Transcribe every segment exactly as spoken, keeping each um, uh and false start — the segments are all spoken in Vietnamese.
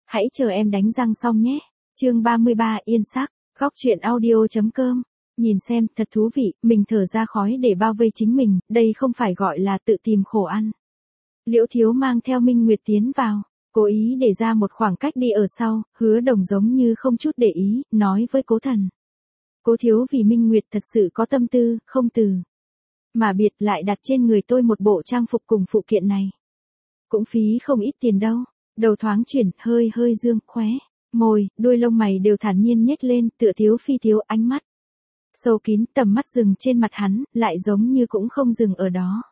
Hãy chờ em đánh răng xong nhé. Chương ba mươi ba Yên sắc, góc truyện audio.com. Nhìn xem, thật thú vị, mình thở ra khói để bao vây chính mình, đây không phải gọi là tự tìm khổ ăn. Liễu Thiếu mang theo Minh Nguyệt tiến vào, cố ý để ra một khoảng cách đi ở sau, Hứa Đồng giống như không chút để ý, nói với Cố Thần. Cố thiếu vì Minh Nguyệt thật sự có tâm tư, không từ mà biệt lại đặt trên người tôi một bộ trang phục cùng phụ kiện này. Cũng phí không ít tiền đâu. Đầu thoáng chuyển, hơi hơi dương, khóe môi, đuôi lông mày đều thản nhiên nhếch lên, tựa thiếu phi thiếu, ánh mắt sâu kín, tầm mắt dừng trên mặt hắn, lại giống như cũng không dừng ở đó,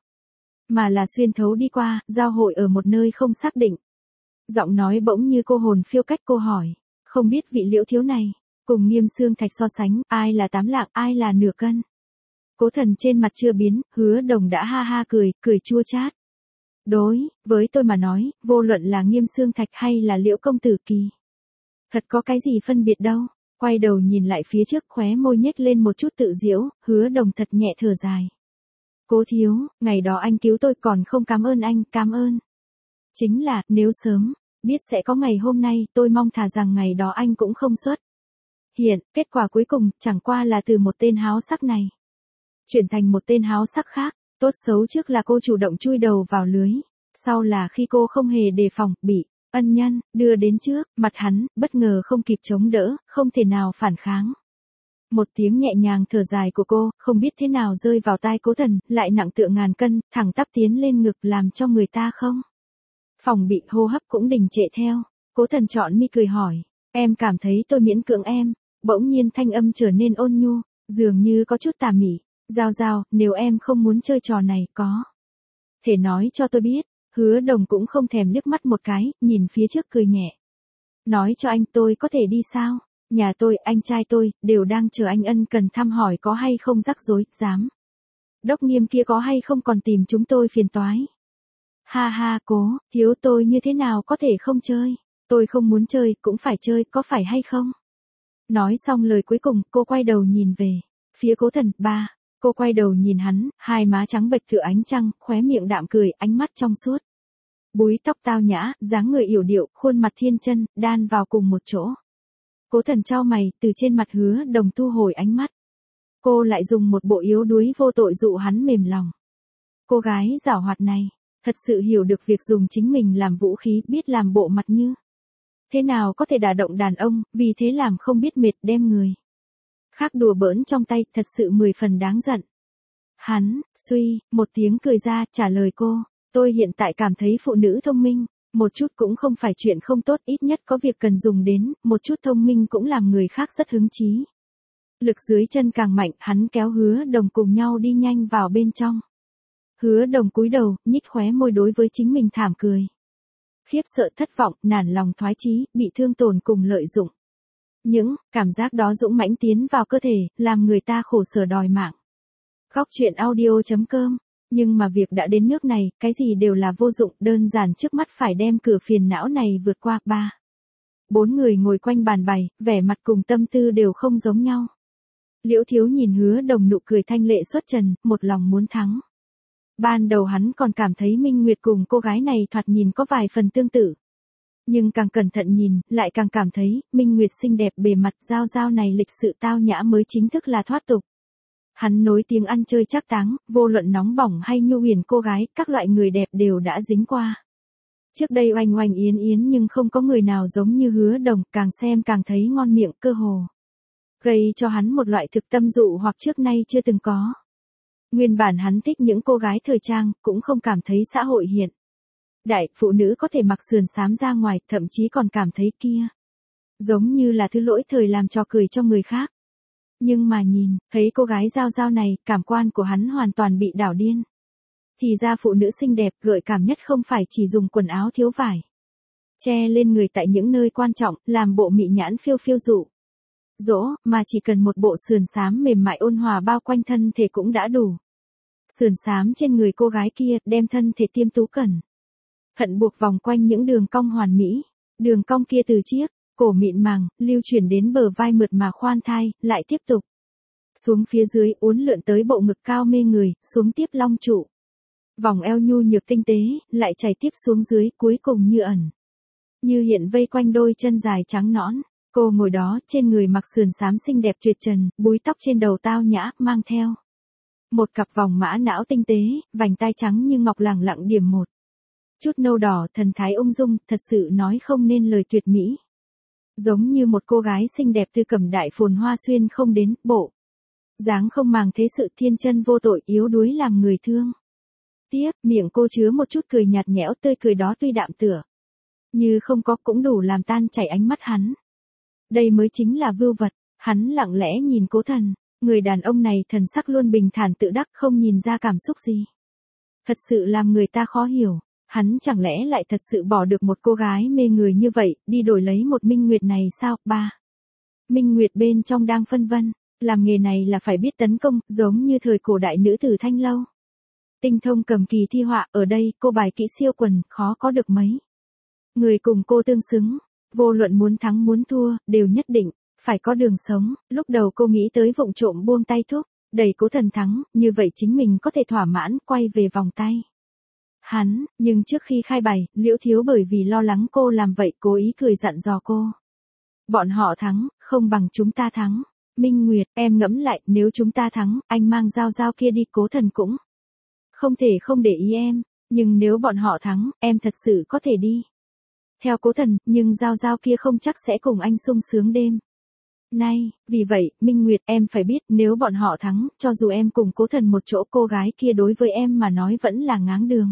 mà là xuyên thấu đi qua, giao hội ở một nơi không xác định. Giọng nói bỗng như cô hồn phiêu cách cô hỏi, không biết vị Liễu thiếu này, cùng Nghiêm Xương Thạch so sánh, ai là tám lạng, ai là nửa cân. Cố Thần trên mặt chưa biến, Hứa Đồng đã ha ha cười, cười chua chát. Đối với tôi mà nói, vô luận là Nghiêm Xương Thạch hay là Liễu công tử Kỳ, thật có cái gì phân biệt đâu. Quay đầu nhìn lại phía trước, khóe môi nhếch lên một chút tự giễu, Hứa Đồng thật nhẹ thở dài. Cố thiếu, ngày đó anh cứu tôi còn không cảm ơn anh, cảm ơn. Chính là, nếu sớm biết sẽ có ngày hôm nay, tôi mong thà rằng ngày đó anh cũng không xuất hiện. Kết quả cuối cùng, chẳng qua là từ một tên háo sắc này chuyển thành một tên háo sắc khác. Tốt xấu trước là cô chủ động chui đầu vào lưới, sau là khi cô không hề đề phòng, bị ân nhân đưa đến trước mặt hắn, bất ngờ không kịp chống đỡ, không thể nào phản kháng. Một tiếng nhẹ nhàng thở dài của cô, không biết thế nào rơi vào tai Cố Thần, lại nặng tựa ngàn cân, thẳng tắp tiến lên ngực, làm cho người ta không phòng bị, hô hấp cũng đình trệ theo. Cố Thần trọn mi cười hỏi, em cảm thấy tôi miễn cưỡng em. Bỗng nhiên thanh âm trở nên ôn nhu, dường như có chút tà mị. Giao Giao, nếu em không muốn chơi trò này, có thể nói cho tôi biết. Hứa Đồng cũng không thèm liếc mắt một cái, nhìn phía trước cười nhẹ. Nói cho anh, tôi có thể đi sao? Nhà tôi, anh trai tôi, đều đang chờ anh ân cần thăm hỏi có hay không rắc rối, dám. Đốc Nghiêm kia có hay không còn tìm chúng tôi phiền toái. Ha ha, Cố thiếu, tôi như thế nào có thể không chơi? Tôi không muốn chơi, cũng phải chơi, có phải hay không? Nói xong lời cuối cùng, cô quay đầu nhìn về phía Cố Thần. Ba. Cô quay đầu nhìn hắn, hai má trắng bệch tựa ánh trăng, khóe miệng đạm cười, ánh mắt trong suốt. Búi tóc tao nhã, dáng người yểu điệu, khuôn mặt thiên chân, đan vào cùng một chỗ. Cố Thần chau mày, từ trên mặt Hứa Đồng thu hồi ánh mắt. Cô lại dùng một bộ yếu đuối vô tội dụ hắn mềm lòng. Cô gái giảo hoạt này, thật sự hiểu được việc dùng chính mình làm vũ khí, biết làm bộ mặt như thế nào có thể đả động đàn ông, vì thế làm không biết mệt, đem người khác đùa bỡn trong tay, thật sự mười phần đáng giận. Hắn, suy, một tiếng cười ra, trả lời cô, tôi hiện tại cảm thấy phụ nữ thông minh, một chút cũng không phải chuyện không tốt, ít nhất có việc cần dùng đến, một chút thông minh cũng làm người khác rất hứng chí. Lực dưới chân càng mạnh, hắn kéo Hứa Đồng cùng nhau đi nhanh vào bên trong. Hứa Đồng cúi đầu, nhích khóe môi đối với chính mình thảm cười. Khiếp sợ, thất vọng, nản lòng, thoái chí, bị thương tổn cùng lợi dụng. Những cảm giác đó dũng mãnh tiến vào cơ thể, làm người ta khổ sở đòi mạng. Góc truyện audio.com. Nhưng mà việc đã đến nước này, cái gì đều là vô dụng, đơn giản trước mắt phải đem cửa phiền não này vượt qua. Ba. Bốn người ngồi quanh bàn bày, vẻ mặt cùng tâm tư đều không giống nhau. Liễu Thiếu nhìn Hứa Đồng nụ cười thanh lệ xuất trần, một lòng muốn thắng. Ban đầu hắn còn cảm thấy Minh Nguyệt cùng cô gái này thoạt nhìn có vài phần tương tự. Nhưng càng cẩn thận nhìn, lại càng cảm thấy, Minh Nguyệt xinh đẹp bề mặt, Giao Giao này lịch sự tao nhã mới chính thức là thoát tục. Hắn nối tiếng ăn chơi trác táng, vô luận nóng bỏng hay nhu huyền cô gái, các loại người đẹp đều đã dính qua. Trước đây oanh oanh yến yến nhưng không có người nào giống như Hứa Đồng, càng xem càng thấy ngon miệng, cơ hồ gây cho hắn một loại thực tâm dụ hoặc trước nay chưa từng có. Nguyên bản hắn thích những cô gái thời trang, cũng không cảm thấy xã hội hiện đại, phụ nữ có thể mặc sườn xám ra ngoài, thậm chí còn cảm thấy kia giống như là thứ lỗi thời làm trò cười cho người khác. Nhưng mà nhìn, thấy cô gái Giao Giao này, cảm quan của hắn hoàn toàn bị đảo điên. Thì ra phụ nữ xinh đẹp, gợi cảm nhất không phải chỉ dùng quần áo thiếu vải che lên người tại những nơi quan trọng, làm bộ mị nhãn phiêu phiêu dụ dỗ, mà chỉ cần một bộ sườn xám mềm mại ôn hòa bao quanh thân thể cũng đã đủ. Sườn xám trên người cô gái kia, đem thân thể tiêm tú cẩn thận buộc vòng quanh những đường cong hoàn mỹ. Đường cong kia từ chiếc cổ mịn màng, lưu chuyển đến bờ vai mượt mà khoan thai, lại tiếp tục xuống phía dưới, uốn lượn tới bộ ngực cao mê người, xuống tiếp long trụ. Vòng eo nhu nhược tinh tế, lại chảy tiếp xuống dưới, cuối cùng như ẩn như hiện vây quanh đôi chân dài trắng nõn. Cô ngồi đó, trên người mặc sườn xám xinh đẹp tuyệt trần, búi tóc trên đầu tao nhã, mang theo một cặp vòng mã não tinh tế, vành tai trắng như ngọc lẳng lặng điểm một chút nâu đỏ, thần thái ung dung, thật sự nói không nên lời tuyệt mỹ. Giống như một cô gái xinh đẹp từ cẩm đại phồn hoa xuyên không đến, bộ dáng không màng thế sự, thiên chân vô tội, yếu đuối làm người thương tiếc. Miệng cô chứa một chút cười nhạt nhẽo, tươi cười đó tuy đạm tựa như không có, cũng đủ làm tan chảy ánh mắt hắn. Đây mới chính là vưu vật. Hắn lặng lẽ nhìn Cố Thần, người đàn ông này thần sắc luôn bình thản tự đắc, không nhìn ra cảm xúc gì. Thật sự làm người ta khó hiểu, hắn chẳng lẽ lại thật sự bỏ được một cô gái mê người như vậy, đi đổi lấy một Minh Nguyệt này sao? Ba. Minh Nguyệt bên trong đang phân vân, làm nghề này là phải biết tấn công, giống như thời cổ đại nữ tử Thanh Lâu. Tinh thông cầm kỳ thi họa, ở đây, cô bài kỹ siêu quần, khó có được mấy người cùng cô tương xứng. Vô luận muốn thắng muốn thua, đều nhất định phải có đường sống. Lúc đầu cô nghĩ tới vụng trộm buông tay thúc, đẩy Cố Thần thắng, như vậy chính mình có thể thỏa mãn, quay về vòng tay hắn. Nhưng trước khi khai bài, Liễu Thiếu bởi vì lo lắng cô làm vậy, cố ý cười dặn dò cô. Bọn họ thắng, không bằng chúng ta thắng. Minh Nguyệt, em ngẫm lại, nếu chúng ta thắng, anh mang Giao Giao kia đi, Cố Thần cũng không thể không để ý em. Nhưng nếu bọn họ thắng, em thật sự có thể đi theo Cố Thần, nhưng Giao Giao kia không chắc sẽ cùng anh sung sướng đêm nay. Vì vậy, Minh Nguyệt, em phải biết, nếu bọn họ thắng, cho dù em cùng Cố Thần một chỗ, cô gái kia đối với em mà nói vẫn là ngáng đường.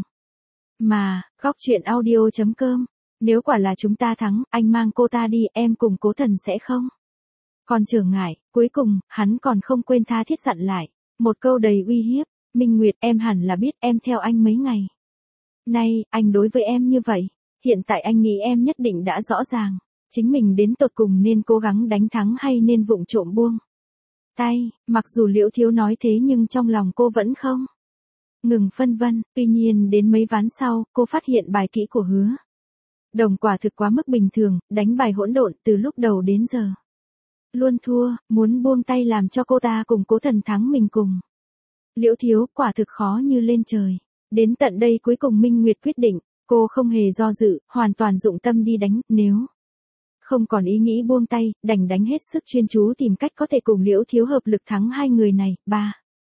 Mà, góc truyện audio chấm com, nếu quả là chúng ta thắng, anh mang cô ta đi, em cùng Cố Thần sẽ không còn trở ngại. Cuối cùng, hắn còn không quên tha thiết dặn lại một câu đầy uy hiếp. Minh Nguyệt, em hẳn là biết, em theo anh mấy ngày nay, anh đối với em như vậy. Hiện tại anh nghĩ em nhất định đã rõ ràng, chính mình đến tột cùng nên cố gắng đánh thắng hay nên vụng trộm buông tay. Mặc dù Liễu Thiếu nói thế nhưng trong lòng cô vẫn không ngừng phân vân. Tuy nhiên đến mấy ván sau, cô phát hiện bài kỹ của Hứa Đồng quả thực quá mức bình thường, đánh bài hỗn độn từ lúc đầu đến giờ luôn thua, muốn buông tay làm cho cô ta cùng Cố Thần thắng mình cùng Liễu Thiếu, quả thực khó như lên trời. Đến tận đây cuối cùng Minh Nguyệt quyết định, cô không hề do dự, hoàn toàn dụng tâm đi đánh, nếu không còn ý nghĩ buông tay, đành đánh hết sức chuyên chú tìm cách có thể cùng Liễu Thiếu hợp lực thắng hai người này. Ba.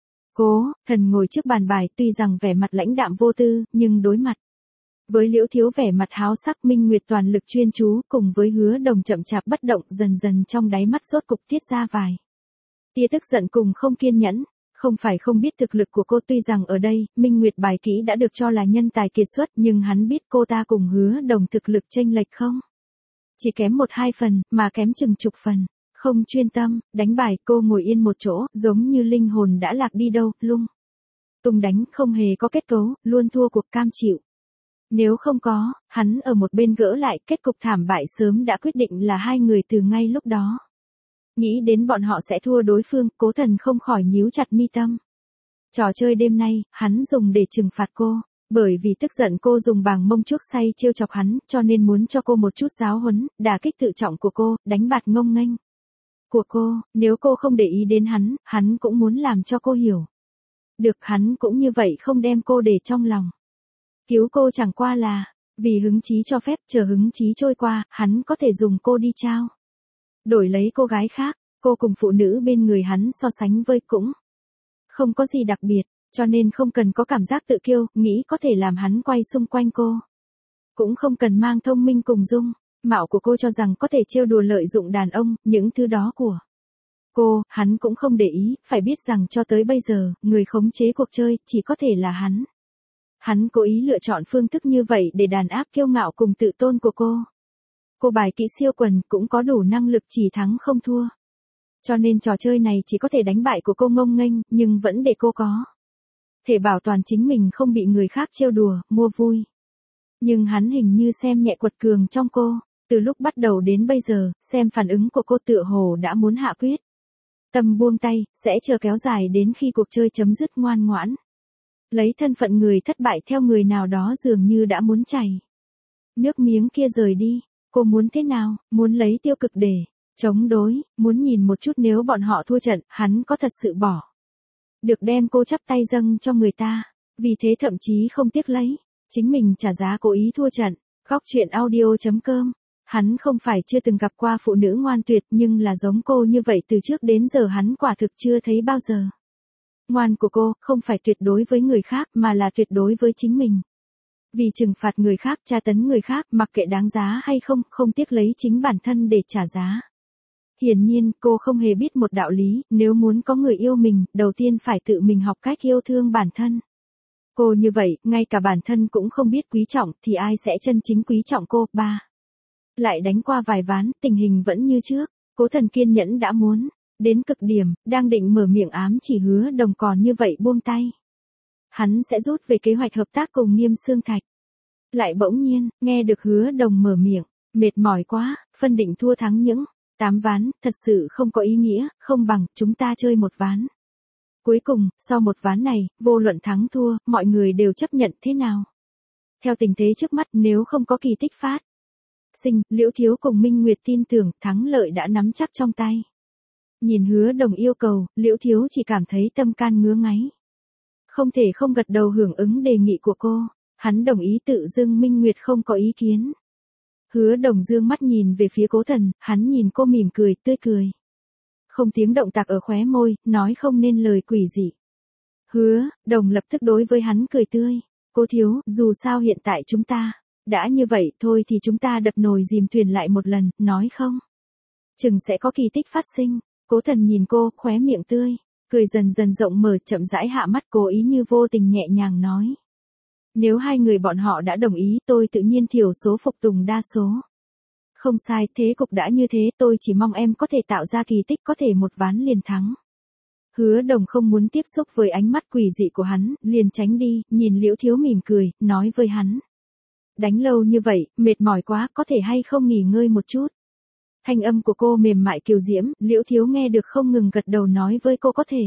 Cố Thần ngồi trước bàn bài, tuy rằng vẻ mặt lãnh đạm vô tư, nhưng đối mặt với Liễu Thiếu vẻ mặt háo sắc. Minh Nguyệt toàn lực chuyên chú, cùng với Hứa Đồng chậm chạp bất động, dần dần trong đáy mắt rốt cục tiết ra vài tia tức giận cùng không kiên nhẫn. Không phải không biết thực lực của cô, tuy rằng ở đây, Minh Nguyệt bài kỹ đã được cho là nhân tài kiệt xuất, nhưng hắn biết cô ta cùng Hứa Đồng thực lực chênh lệch không chỉ kém một hai phần, mà kém chừng chục phần. Không chuyên tâm, đánh bài, cô ngồi yên một chỗ, giống như linh hồn đã lạc đi đâu, lung tung đánh, không hề có kết cấu, luôn thua cuộc, cam chịu. Nếu không có, hắn ở một bên gỡ lại, kết cục thảm bại sớm đã quyết định là hai người từ ngay lúc đó. Nghĩ đến bọn họ sẽ thua đối phương, Cố Thần không khỏi nhíu chặt mi tâm. Trò chơi đêm nay, hắn dùng để trừng phạt cô. Bởi vì tức giận cô dùng bàng mông chuốc say trêu chọc hắn, cho nên muốn cho cô một chút giáo huấn, đả kích tự trọng của cô, đánh bạt ngông nghênh của cô. Nếu cô không để ý đến hắn, hắn cũng muốn làm cho cô hiểu được hắn cũng như vậy, không đem cô để trong lòng. Cứu cô chẳng qua là vì hứng chí cho phép, chờ hứng chí trôi qua, hắn có thể dùng cô đi trao đổi lấy cô gái khác. Cô cùng phụ nữ bên người hắn so sánh với cũng không có gì đặc biệt, cho nên không cần có cảm giác tự kiêu, nghĩ có thể làm hắn quay xung quanh cô. Cũng không cần mang thông minh cùng dung mạo của cô cho rằng có thể trêu đùa lợi dụng đàn ông, những thứ đó của cô, hắn cũng không để ý. Phải biết rằng cho tới bây giờ, người khống chế cuộc chơi chỉ có thể là hắn. Hắn cố ý lựa chọn phương thức như vậy để đàn áp kiêu ngạo cùng tự tôn của cô. Cô bài kỹ siêu quần, cũng có đủ năng lực chỉ thắng không thua. Cho nên trò chơi này chỉ có thể đánh bại của cô ngông nghênh, nhưng vẫn để cô có thể bảo toàn chính mình không bị người khác trêu đùa, mua vui. Nhưng hắn hình như xem nhẹ quật cường trong cô. Từ lúc bắt đầu đến bây giờ, xem phản ứng của cô tựa hồ đã muốn hạ quyết tâm buông tay, sẽ chờ kéo dài đến khi cuộc chơi chấm dứt, ngoan ngoãn lấy thân phận người thất bại theo người nào đó, dường như đã muốn chảy nước miếng kia rời đi. Cô muốn thế nào? Muốn lấy tiêu cực để chống đối, muốn nhìn một chút nếu bọn họ thua trận, hắn có thật sự bỏ được đem cô chắp tay dâng cho người ta. Vì thế thậm chí không tiếc lấy chính mình trả giá cố ý thua trận. Góc chuyện audio chấm com. Hắn không phải chưa từng gặp qua phụ nữ ngoan tuyệt nhưng là giống cô như vậy từ trước đến giờ hắn quả thực chưa thấy bao giờ. Ngoan của cô không phải tuyệt đối với người khác mà là tuyệt đối với chính mình. Vì trừng phạt người khác, tra tấn người khác, mặc kệ đáng giá hay không, không tiếc lấy chính bản thân để trả giá. Hiển nhiên, cô không hề biết một đạo lý, nếu muốn có người yêu mình, đầu tiên phải tự mình học cách yêu thương bản thân. Cô như vậy, ngay cả bản thân cũng không biết quý trọng, thì ai sẽ chân chính quý trọng cô? Ba. Lại đánh qua vài ván, tình hình vẫn như trước, Cố Thần kiên nhẫn đã muốn đến cực điểm, đang định mở miệng ám chỉ Hứa Đồng còn như vậy buông tay. Hắn sẽ rút về kế hoạch hợp tác cùng Nghiêm Xương Thạch. Lại bỗng nhiên, nghe được Hứa Đồng mở miệng, mệt mỏi quá, phân định thua thắng những tám ván, thật sự không có ý nghĩa, không bằng chúng ta chơi một ván. Cuối cùng, sau một ván này, vô luận thắng thua, mọi người đều chấp nhận thế nào. Theo tình thế trước mắt, nếu không có kỳ tích phát sinh, Liễu Thiếu cùng Minh Nguyệt tin tưởng thắng lợi đã nắm chắc trong tay. Nhìn Hứa Đồng yêu cầu, Liễu Thiếu chỉ cảm thấy tâm can ngứa ngáy. Không thể không gật đầu hưởng ứng đề nghị của cô, hắn đồng ý tự dưng Minh Nguyệt không có ý kiến. Hứa Đồng dương mắt nhìn về phía Cố Thần, hắn nhìn cô mỉm cười, tươi cười. Không tiếng động tạc ở khóe môi, nói không nên lời quỷ dị. Hứa Đồng lập tức đối với hắn cười tươi. Cố thiếu, dù sao hiện tại chúng ta đã như vậy, thôi thì chúng ta đập nồi dìm thuyền lại một lần, nói không? Chừng sẽ có kỳ tích phát sinh. Cố Thần nhìn cô, khóe miệng tươi, cười dần dần rộng mở, chậm rãi hạ mắt, cố ý như vô tình nhẹ nhàng nói. Nếu hai người bọn họ đã đồng ý, tôi tự nhiên thiểu số phục tùng đa số. Không sai, thế cục đã như thế, tôi chỉ mong em có thể tạo ra kỳ tích, có thể một ván liền thắng. Hứa Đồng không muốn tiếp xúc với ánh mắt quỷ dị của hắn, liền tránh đi, nhìn Liễu Thiếu mỉm cười, nói với hắn. Đánh lâu như vậy, mệt mỏi quá, có thể hay không nghỉ ngơi một chút. Thanh âm của cô mềm mại kiều diễm, Liễu Thiếu nghe được không ngừng gật đầu nói với cô có thể.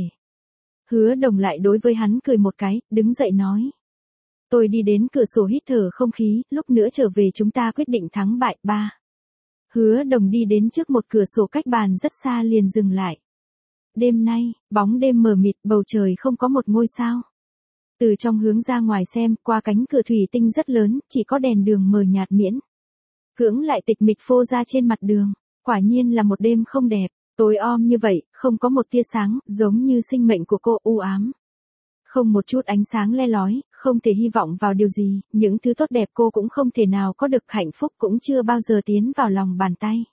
Hứa Đồng lại đối với hắn cười một cái, đứng dậy nói. Tôi đi đến cửa sổ hít thở không khí, lúc nữa trở về chúng ta quyết định thắng bại. Ba. Hứa Đồng đi đến trước một cửa sổ cách bàn rất xa liền dừng lại. Đêm nay, bóng đêm mờ mịt, bầu trời không có một ngôi sao. Từ trong hướng ra ngoài xem, qua cánh cửa thủy tinh rất lớn, chỉ có đèn đường mờ nhạt miễn cưỡng lại tịch mịch phô ra trên mặt đường. Quả nhiên là một đêm không đẹp, tối om như vậy, không có một tia sáng, giống như sinh mệnh của cô u ám. Không một chút ánh sáng le lói, không thể hy vọng vào điều gì, những thứ tốt đẹp cô cũng không thể nào có được, hạnh phúc cũng chưa bao giờ tiến vào lòng bàn tay.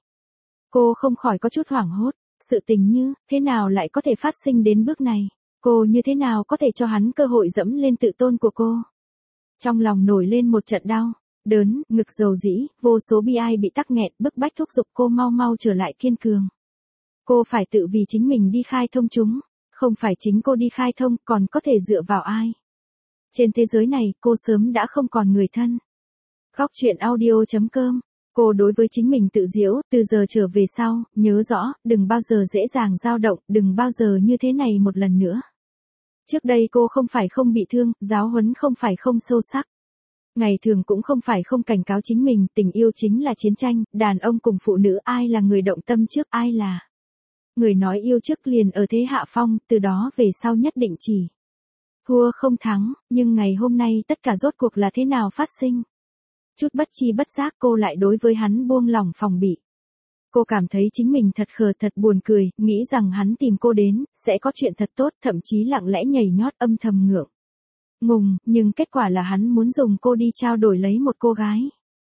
Cô không khỏi có chút hoảng hốt, sự tình như, thế nào lại có thể phát sinh đến bước này, cô như thế nào có thể cho hắn cơ hội dẫm lên tự tôn của cô. Trong lòng nổi lên một trận đau, đớn, ngực dầu dĩ, vô số bi ai bị tắc nghẹn, bức bách thúc giục cô mau mau trở lại kiên cường. Cô phải tự vì chính mình đi khai thông chúng. Không phải chính cô đi khai thông, còn có thể dựa vào ai? Trên thế giới này, cô sớm đã không còn người thân. Góc chuyện audio chấm com. Cô đối với chính mình tự giễu, từ giờ trở về sau, nhớ rõ, đừng bao giờ dễ dàng dao động, đừng bao giờ như thế này một lần nữa. Trước đây cô không phải không bị thương, giáo huấn không phải không sâu sắc. Ngày thường cũng không phải không cảnh cáo chính mình, tình yêu chính là chiến tranh, đàn ông cùng phụ nữ ai là người động tâm trước, ai là người nói yêu trước liền ở thế hạ phong, từ đó về sau nhất định chỉ thua không thắng, nhưng ngày hôm nay tất cả rốt cuộc là thế nào phát sinh? Chút bất chi bất giác cô lại đối với hắn buông lỏng phòng bị. Cô cảm thấy chính mình thật khờ, thật buồn cười, nghĩ rằng hắn tìm cô đến, sẽ có chuyện thật tốt, thậm chí lặng lẽ nhảy nhót âm thầm ngượng ngùng, nhưng kết quả là hắn muốn dùng cô đi trao đổi lấy một cô gái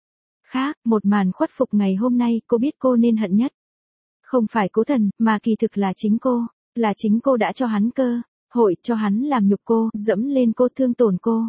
khác. Một màn khuất phục ngày hôm nay, cô biết cô nên hận nhất không phải Cố Thần, mà kỳ thực là chính cô, là chính cô đã cho hắn cơ hội, cho hắn làm nhục cô, dẫm lên cô, thương tổn cô.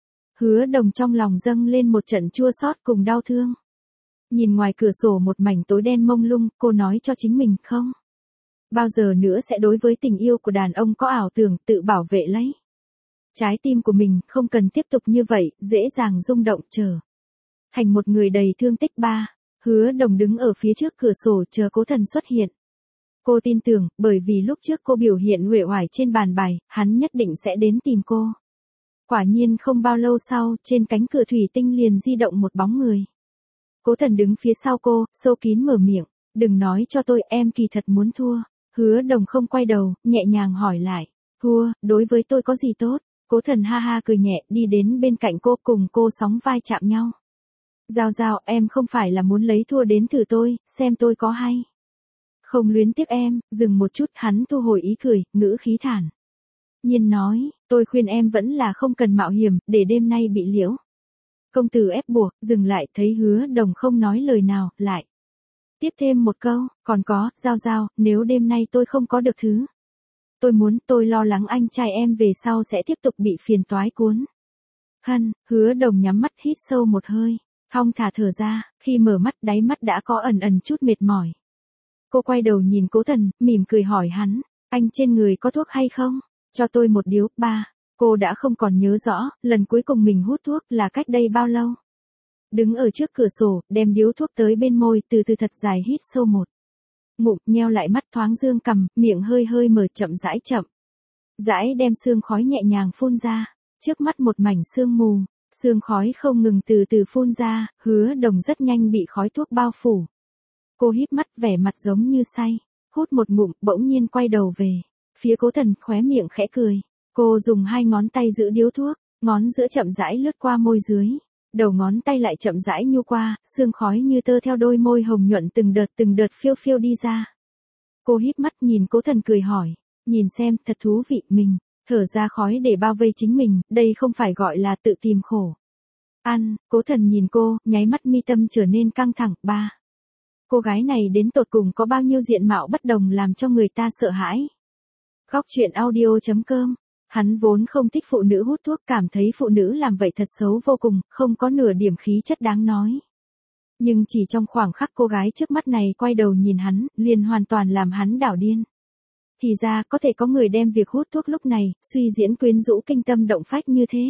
Hứa Đồng trong lòng dâng lên một trận chua xót cùng đau thương. Nhìn ngoài cửa sổ một mảnh tối đen mông lung, cô nói cho chính mình không bao giờ nữa sẽ đối với tình yêu của đàn ông có ảo tưởng, tự bảo vệ lấy trái tim của mình, không cần tiếp tục như vậy, dễ dàng rung động, trở thành một người đầy thương tích. Ba. Hứa Đồng đứng ở phía trước cửa sổ chờ Cố Thần xuất hiện. Cô tin tưởng, bởi vì lúc trước cô biểu hiện uể oải trên bàn bài, hắn nhất định sẽ đến tìm cô. Quả nhiên không bao lâu sau, trên cánh cửa thủy tinh liền di động một bóng người. Cố Thần đứng phía sau cô, sâu kín mở miệng, đừng nói cho tôi, em kỳ thật muốn thua. Hứa Đồng không quay đầu, nhẹ nhàng hỏi lại, thua, đối với tôi có gì tốt? Cố Thần ha ha cười nhẹ, đi đến bên cạnh cô, cùng cô sóng vai chạm nhau. Giao Giao, em không phải là muốn lấy thua đến thử tôi, xem tôi có hay không luyến tiếc em. Dừng một chút, hắn thu hồi ý cười, ngữ khí thản nhiên nói, tôi khuyên em vẫn là không cần mạo hiểm, để đêm nay bị Liễu công tử ép buộc. Dừng lại, thấy Hứa Đồng không nói lời nào, lại tiếp thêm một câu, còn có, Giao Giao, nếu đêm nay tôi không có được thứ tôi muốn, tôi lo lắng anh trai em về sau sẽ tiếp tục bị phiền toái cuốn. Hân. Hứa Đồng nhắm mắt hít sâu một hơi, thong thả thở ra, khi mở mắt đáy mắt đã có ẩn ẩn chút mệt mỏi. Cô quay đầu nhìn Cố Thần, mỉm cười hỏi hắn, anh trên người có thuốc hay không? Cho tôi một điếu. Ba. Cô đã không còn nhớ rõ, lần cuối cùng mình hút thuốc là cách đây bao lâu. Đứng ở trước cửa sổ, đem điếu thuốc tới bên môi, từ từ thật dài hít sâu một ngụm, nheo lại mắt thoáng dương cằm, miệng hơi hơi mở, chậm rãi chậm rãi đem sương khói nhẹ nhàng phun ra. Trước mắt một mảnh sương mù, sương khói không ngừng từ từ phun ra, Hứa Đồng rất nhanh bị khói thuốc bao phủ. Cô híp mắt, vẻ mặt giống như say, hút một ngụm, bỗng nhiên quay đầu về phía Cố Thần, khóe miệng khẽ cười. Cô dùng hai ngón tay giữ điếu thuốc, ngón giữa chậm rãi lướt qua môi dưới, đầu ngón tay lại chậm rãi nhu qua, sương khói như tơ theo đôi môi hồng nhuận từng đợt từng đợt phiêu phiêu đi ra. Cô híp mắt nhìn Cố Thần cười hỏi, nhìn xem, thật thú vị. Mình thở ra khói để bao vây chính mình, đây không phải gọi là tự tìm khổ ăn. Cố Thần nhìn cô, nháy mắt mi tâm trở nên căng thẳng. Ba. Cô gái này đến tột cùng có bao nhiêu diện mạo bất đồng làm cho người ta sợ hãi. Góc truyện audio chấm com. Hắn vốn không thích phụ nữ hút thuốc, cảm thấy phụ nữ làm vậy thật xấu vô cùng, không có nửa điểm khí chất đáng nói. Nhưng chỉ trong khoảng khắc cô gái trước mắt này quay đầu nhìn hắn, liền hoàn toàn làm hắn đảo điên. Thì ra, có thể có người đem việc hút thuốc lúc này, suy diễn quyến rũ kinh tâm động phách như thế.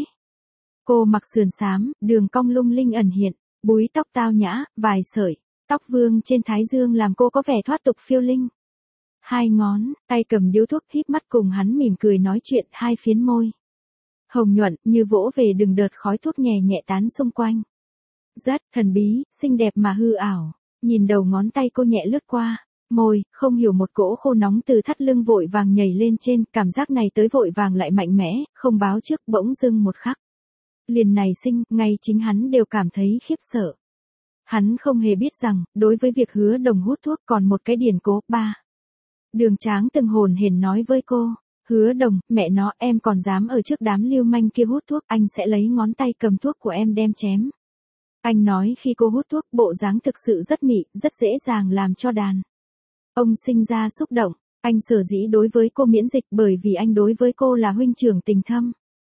Cô mặc sườn xám, đường cong lung linh ẩn hiện, búi tóc tao nhã, vài sợi tóc vương trên thái dương làm cô có vẻ thoát tục phiêu linh. Hai ngón tay cầm điếu thuốc, híp mắt cùng hắn mỉm cười nói chuyện, hai phiến môi hồng nhuận như vỗ về từng đợt khói thuốc nhẹ nhẹ tán xung quanh. Rất thần bí, xinh đẹp mà hư ảo. Nhìn đầu ngón tay cô nhẹ lướt qua môi, không hiểu một cỗ khô nóng từ thắt lưng vội vàng nhảy lên trên, cảm giác này tới vội vàng lại mạnh mẽ, không báo trước, bỗng dưng một khắc liền nảy sinh, ngay chính hắn đều cảm thấy khiếp sợ. Hắn không hề biết rằng, đối với việc Hứa Đồng hút thuốc còn một cái điển cố. Ba. Đường Tráng từng hồn hển nói với cô, Hứa Đồng, mẹ nó, em còn dám ở trước đám lưu manh kia hút thuốc, anh sẽ lấy ngón tay cầm thuốc của em đem chém. Anh nói khi cô hút thuốc, bộ dáng thực sự rất mị, rất dễ dàng làm cho đàn ông sinh ra xúc động. Anh sở dĩ đối với cô miễn dịch bởi vì anh đối với cô là huynh trưởng tình thâm.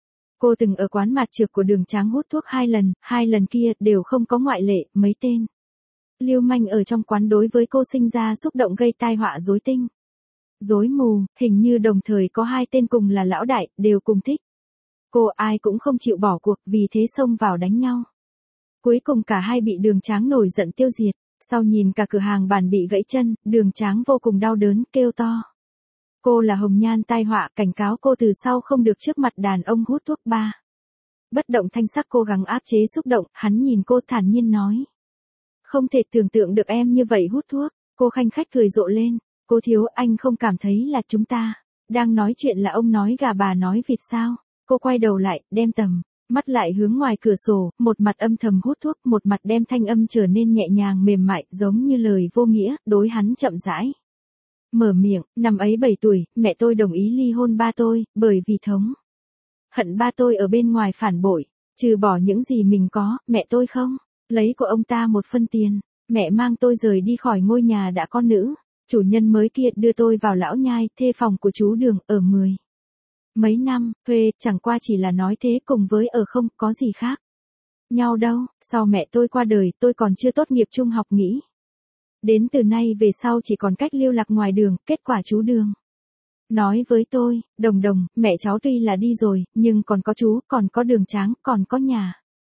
Cô từng ở quán mạt trược của Đường Tráng hút thuốc hai lần, hai lần kia đều không có ngoại lệ, mấy tên lưu manh ở trong quán đối với cô sinh ra xúc động gây tai họa rối tinh rối mù, hình như đồng thời có hai tên cùng là lão đại, đều cùng thích cô, ai cũng không chịu bỏ cuộc, vì thế xông vào đánh nhau. Cuối cùng cả hai bị Đường Tráng nổi giận tiêu diệt. Sau nhìn cả cửa hàng bàn bị gãy chân, Đường Tráng vô cùng đau đớn, kêu to. Cô là hồng nhan tai họa, cảnh cáo cô từ sau không được trước mặt đàn ông hút thuốc. Ba. Bất động thanh sắc cố gắng áp chế xúc động, hắn nhìn cô thản nhiên nói. Không thể tưởng tượng được em như vậy hút thuốc. Cô khanh khách cười rộ lên. Cô thiếu, anh không cảm thấy là chúng ta đang nói chuyện là ông nói gà bà nói vịt sao? Cô quay đầu lại, đem tầm mắt lại hướng ngoài cửa sổ, một mặt âm thầm hút thuốc, một mặt đem thanh âm trở nên nhẹ nhàng mềm mại, giống như lời vô nghĩa, đối hắn chậm rãi mở miệng. Năm ấy bảy tuổi, mẹ tôi đồng ý ly hôn ba tôi, bởi vì thống hận ba tôi ở bên ngoài phản bội, trừ bỏ những gì mình có, mẹ tôi không lấy của ông ta một phân tiền. Mẹ mang tôi rời đi khỏi ngôi nhà đã có nữ chủ nhân mới kia, đưa tôi vào lão nhai, thê phòng của chú Đường, ở mười mấy năm, thuê, chẳng qua chỉ là nói thế, cùng với ở không có gì khác nhau đâu. Sau mẹ tôi qua đời, tôi còn chưa tốt nghiệp trung học, nghĩ đến từ nay về sau chỉ còn cách lưu lạc ngoài đường. Kết quả chú Đường nói với tôi, Đồng Đồng, mẹ cháu tuy là đi rồi, nhưng còn có chú, còn có Đường Tráng, còn có nhà.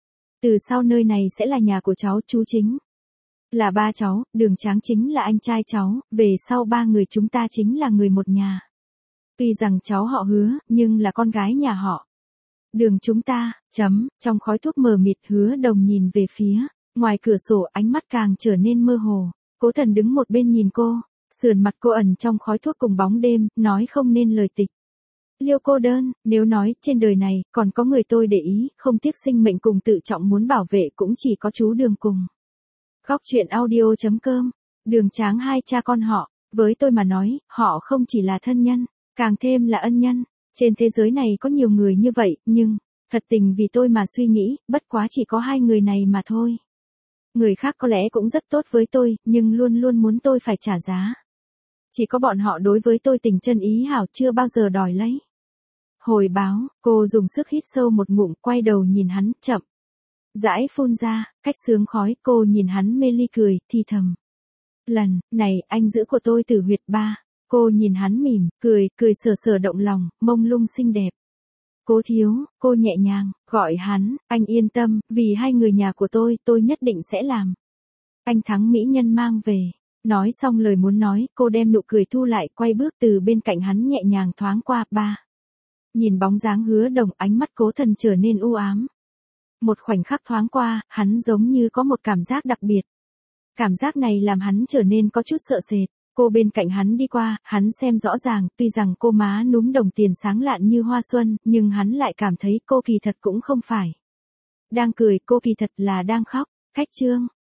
Từ sau nơi này sẽ là nhà của cháu, chú chính là ba cháu, Đường Tráng chính là anh trai cháu, về sau ba người chúng ta chính là người một nhà. Tuy rằng cháu họ Hứa, nhưng là con gái nhà họ Đường chúng ta. Chấm, trong khói thuốc mờ mịt, Hứa Đồng nhìn về phía ngoài cửa sổ, ánh mắt càng trở nên mơ hồ. Cố Thần đứng một bên nhìn cô, sườn mặt cô ẩn trong khói thuốc cùng bóng đêm, nói không nên lời tịch. Liêu cô đơn, nếu nói trên đời này còn có người tôi để ý, không tiếc sinh mệnh cùng tự trọng muốn bảo vệ cũng chỉ có chú Đường cùng. Góc truyện audio.com, Đường Tráng hai cha con họ, với tôi mà nói, họ không chỉ là thân nhân, càng thêm là ân nhân. Trên thế giới này có nhiều người như vậy, nhưng, thật tình vì tôi mà suy nghĩ, bất quá chỉ có hai người này mà thôi. Người khác có lẽ cũng rất tốt với tôi, nhưng luôn luôn muốn tôi phải trả giá. Chỉ có bọn họ đối với tôi tình chân ý hảo chưa bao giờ đòi lấy. Hồi báo, cô dùng sức hít sâu một ngụm, quay đầu nhìn hắn, chậm rãi phun ra, cách sướng khói. Cô nhìn hắn mê ly cười, thì thầm. Lần này, anh giữ của tôi Tử Huyệt ba. Cô nhìn hắn mỉm, cười, cười sờ sờ động lòng, mông lung xinh đẹp. Cố thiếu, cô nhẹ nhàng, gọi hắn, anh yên tâm, vì hai người nhà của tôi, tôi nhất định sẽ làm. Anh thắng mỹ nhân mang về. Nói xong lời muốn nói, cô đem nụ cười thu lại, quay bước từ bên cạnh hắn nhẹ nhàng thoáng qua. Ba. Nhìn bóng dáng Hứa Đồng, ánh mắt Cố Thần trở nên u ám. Một khoảnh khắc thoáng qua, hắn giống như có một cảm giác đặc biệt. Cảm giác này làm hắn trở nên có chút sợ sệt. Cô bên cạnh hắn đi qua, hắn xem rõ ràng, tuy rằng cô má núm đồng tiền sáng lạn như hoa xuân, nhưng hắn lại cảm thấy cô kỳ thật cũng không phải đang cười, cô kỳ thật là đang khóc. Khách chương.